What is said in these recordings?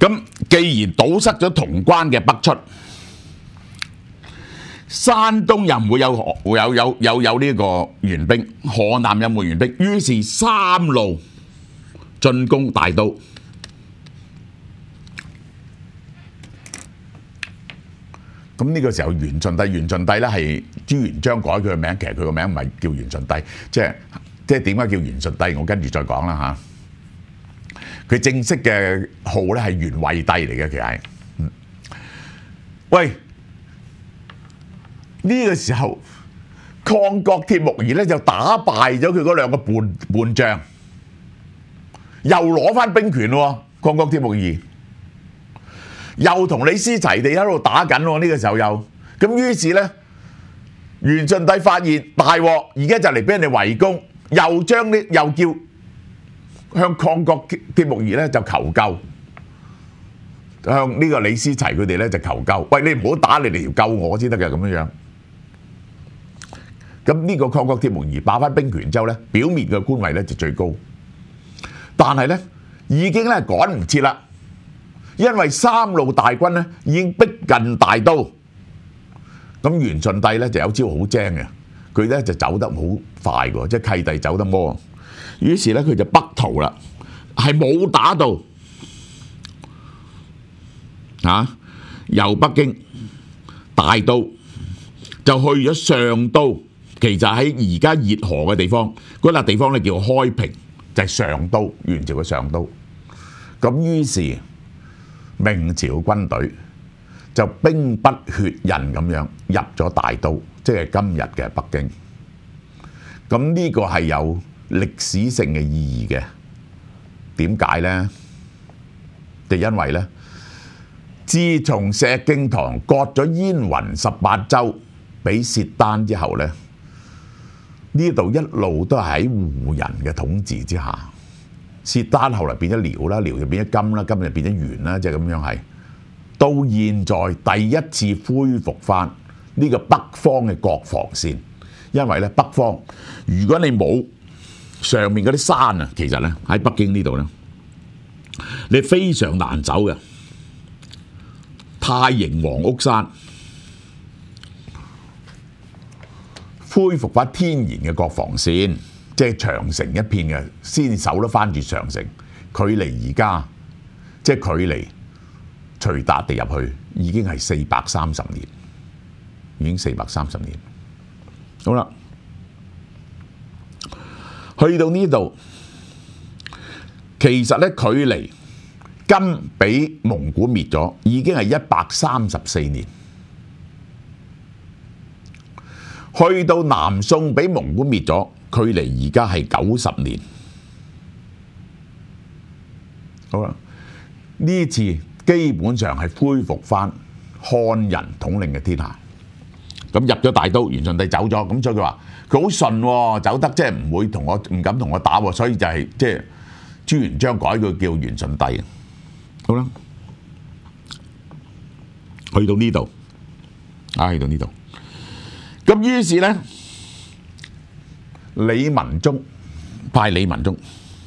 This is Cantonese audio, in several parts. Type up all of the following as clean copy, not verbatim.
咁既然堵塞咗潼關嘅北出，山東又唔會有呢個援兵，河南又冇援兵，於是三路進攻大都。咁呢個時候袁順帝咧係朱元璋改佢嘅名，其實佢個名唔係叫袁順帝，即係點解叫袁順帝？我跟住再講啦嚇。佢正式嘅號咧係袁惠帝嚟嘅，其實係。喂，呢個時候抗國鐵木兒咧就打敗咗佢嗰兩個叛將，又攞翻兵權喎，抗國鐵木兒。又同李思齊哋喺度打緊喎，呢個時候又咁，於是咧袁順帝發現大鑊，而家就嚟俾人哋圍攻，又叫向抗國鐵木兒咧就求救，向呢個李思齊佢哋咧就求救，喂，你唔好打，你嚟救我先得嘅咁樣樣。咁呢個抗國鐵木兒霸翻兵權之後咧，表面嘅官位咧就最高，但係咧已經咧趕唔切啦。因為三路大軍咧已經逼近大都，咁袁順帝咧就有招好精嘅，佢咧就走得好快喎，即係契弟走得魔。於是咧佢就北逃啦，係冇打到由北京大都就去咗上都，其實喺而家熱河嘅地方，嗰笪地方咧叫開平，就係上都，元朝嘅上都。咁於是明朝軍隊就兵不血刃咁樣入咗大都，即係今日嘅北京。咁呢個係有歷史性嘅意義嘅。點解呢？就因為呢，自從石敬瑭割咗燕雲18州俾薛丹之後呢，呢度一路都係喺胡人嘅統治之下。薛丹後來變咗遼啦，遼就變咗金啦，金就變咗元啦，即係咁樣係。到現在第一次恢復翻呢個北方嘅國防線，因為咧北方如果你冇上面嗰啲山啊，其實咧喺北京呢度咧，你非常難走嘅。太營黃屋山恢復翻天然嘅國防線。即係長城一片嘅，先守得翻住長城。距離而家，即係距離徐達地入去，已經係430年，已經430年。好啦，去到呢度，其實咧距離金俾蒙古滅咗，已經係134年。去到南宋俾蒙古滅咗，距離而家係90年。好啦，呢次基本上係恢復翻漢人統領嘅天下。咁入咗大都，袁順帝走咗，咁所以佢話佢好順喎，走得即係唔會同我唔敢同我打喎，所以就係即係朱元璋改佢叫袁順帝。好啦，去到呢度，去到呢度，咁於是咧。李文忠派李文忠，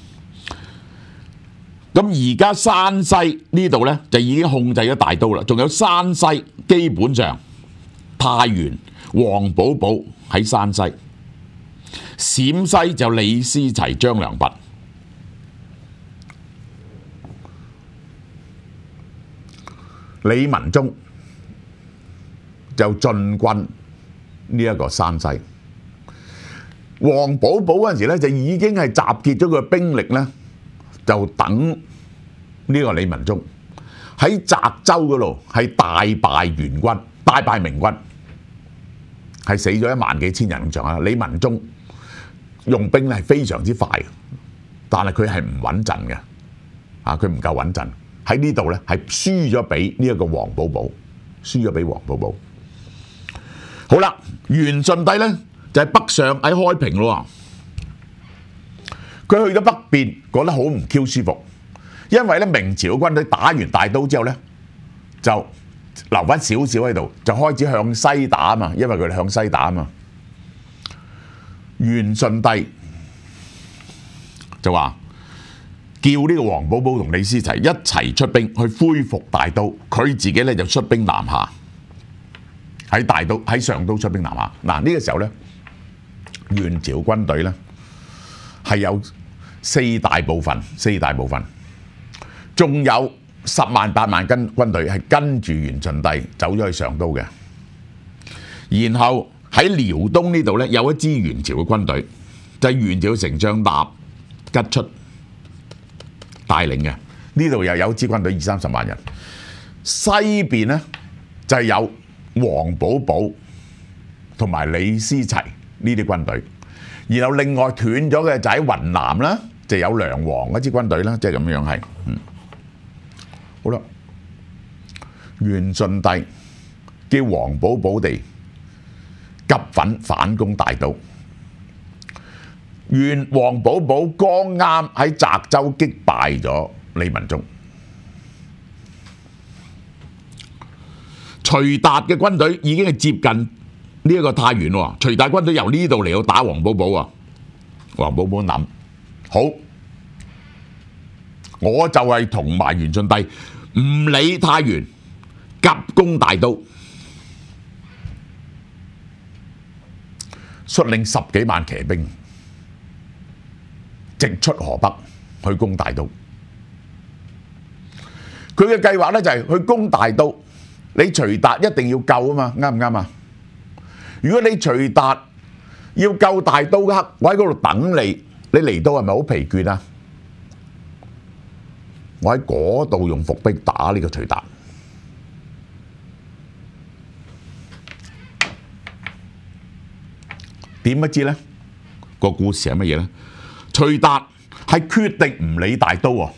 咁而家山西呢度呢，就已經控制咗大都啦，仲有山西基本上太原、黃寶寶喺山西，陝西就李思齊、張良弼。李文忠就進軍呢一個山西。黃寶寶嗰陣時咧，就已經係集結咗佢嘅兵力咧，就等呢個李文忠喺澤州嗰度係大敗元軍、大敗明軍，係死咗1萬幾千人咁上下。李文忠用兵係非常之快，但係佢係唔穩陣嘅，佢唔夠穩陣。喺呢度咧係輸咗俾呢一個黃寶寶，輸咗俾黃寶寶。好啦，袁順帝咧。就喺北上喺開平咯，佢去咗北邊，覺得好唔 Q 舒服，因為咧明朝嘅軍隊打完大都之後咧，就留翻少少喺度，就開始向西打啊嘛，因為佢哋向西打啊嘛。袁順帝就話： 叫呢個黃寶寶同李思齊一齊出兵去恢復大都，佢自己咧就出兵南下，喺上都出兵南下。嗱，呢個時候咧，元朝軍隊咧係有四大部分，仲有10萬8萬軍隊係跟住元順帝走咗去上都嘅。然後喺遼東呢度咧有一支元朝嘅軍隊，就係元朝丞相納吉出帶領嘅。呢度又有一支軍隊20-30萬人。西邊咧就係有黃寶寶同埋李思齊呢啲軍隊。然後另外斷咗嘅就喺雲南啦，就有梁王嗰支軍隊啦，即係咁樣係。好啦，元順帝叫黃寶寶哋急奮反攻大都。黃寶寶剛啱喺澤州擊敗咗李文忠，徐達嘅軍隊已經係接近呢一個太原喎。徐達軍隊由呢度嚟到打黃寶寶啊。黃寶寶諗好，我就係同埋元順帝唔理太原，急攻大都，率領10幾萬騎兵直出河北去攻大都。佢嘅計劃咧就係去攻大都，你徐達一定要救啊嘛，啱唔啱啊？如果你徐達要救大都嘅刻，我喺嗰度等你，你嚟到係咪好疲倦啊？我喺嗰度用伏兵打呢個徐達。點不知呢個故事係乜嘢呢？徐達係決定唔理大都喎，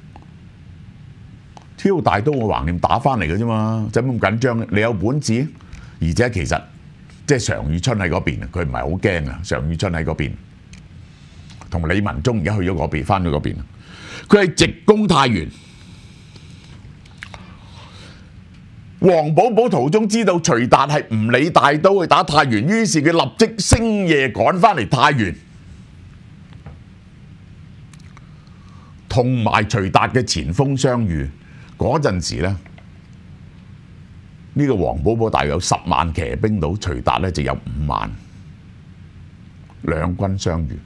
挑大都我橫掂打翻嚟嘅啫嘛，使乜咁緊張？你有本事，而且其實即係常遇春喺嗰邊，佢唔係好驚啊。常遇春喺嗰邊，同李文忠而家去咗嗰邊，翻咗嗰邊，佢係直攻太原。黃寶寶途中知道徐達係唔理大都去打太原，於是佢立即星夜趕翻嚟太原，同埋徐達嘅前鋒相遇。嗰陣時咧，呢個黃寶寶大約有10萬騎兵到，徐達咧就有5萬，兩軍相遇。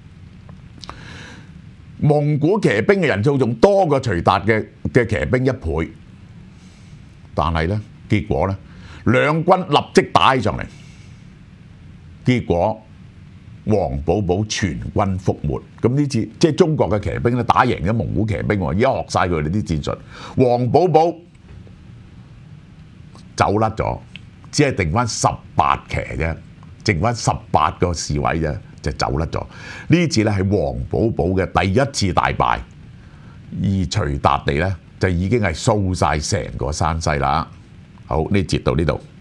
蒙古騎兵嘅人數仲多過徐達嘅騎兵1倍。但係咧，結果咧，兩軍立即打起上嚟，結果黃寶寶全軍覆沒。咁呢次即係中國嘅騎兵咧打贏咗蒙古騎兵喎，而家學晒佢哋啲戰術。黃寶寶走甩咗，只係剩翻18騎啫，剩翻18個侍衛啫，就走甩咗。呢次咧係黃寶寶嘅第一次大敗，而徐達地咧就已經係掃晒成個山西啦。好，呢節到呢度。